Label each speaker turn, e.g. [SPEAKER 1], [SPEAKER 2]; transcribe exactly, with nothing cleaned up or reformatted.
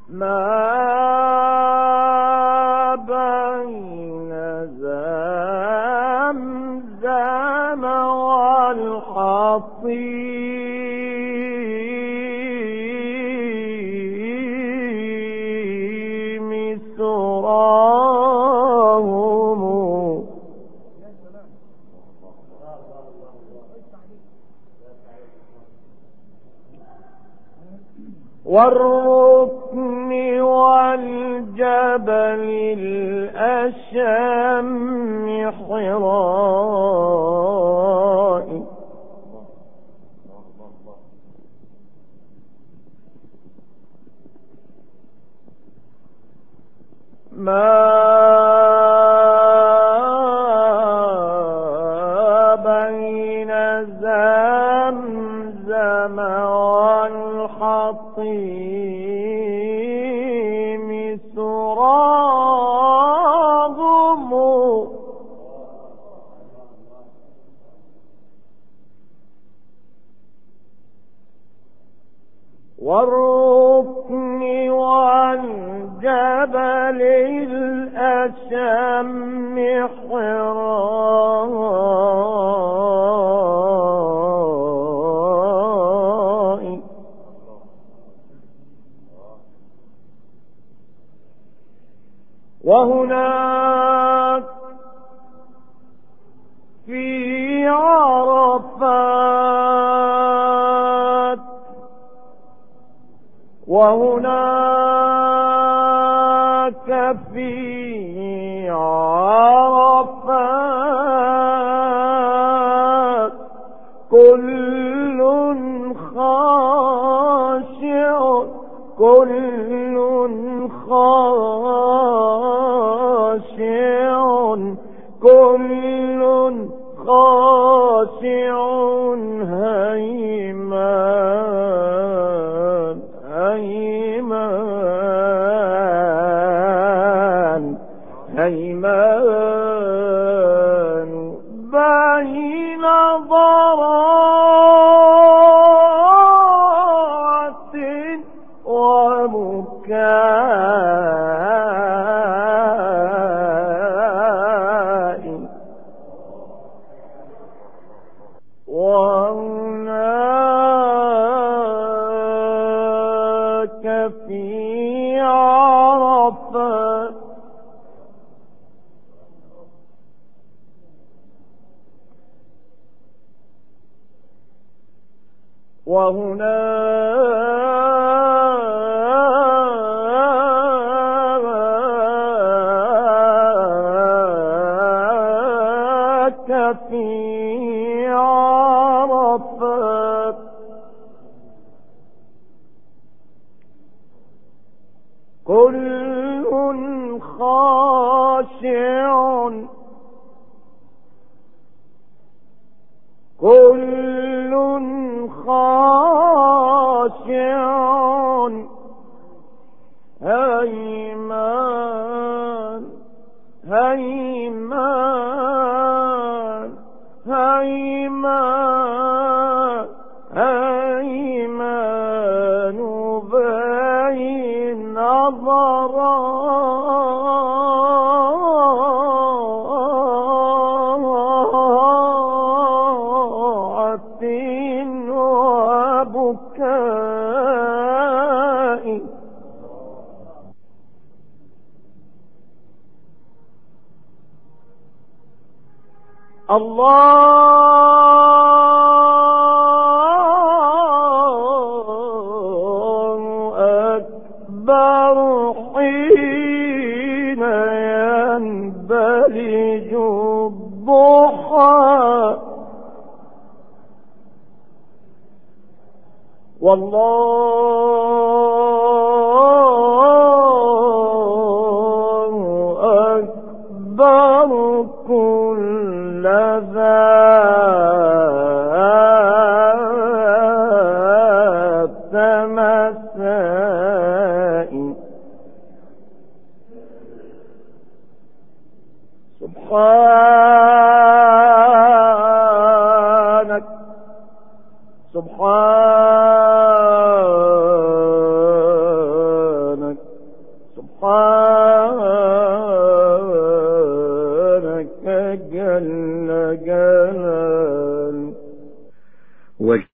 [SPEAKER 1] ما بين زمزم والحطيم سراهم والركن والجبل الأشم حراء ما بين زمزم والحطيم سراهم والركن والجبل الأشم حراء وهناك في عرفات وهناك في عرفات كل خاشع كل خاشع كل خاشع هيمان هيمان هيمان بين ضراعة وبكاء وهناك في عرفات وهناك في عرفات كل خاشع كل خاشع هيمان هيمان هيمان هيمان بين ضراعة وبكاء الله أكبر حين ينبلج الضحى والله أكبر كل ذات مساء سبحانك سبحانك سبحانك جل جلاله.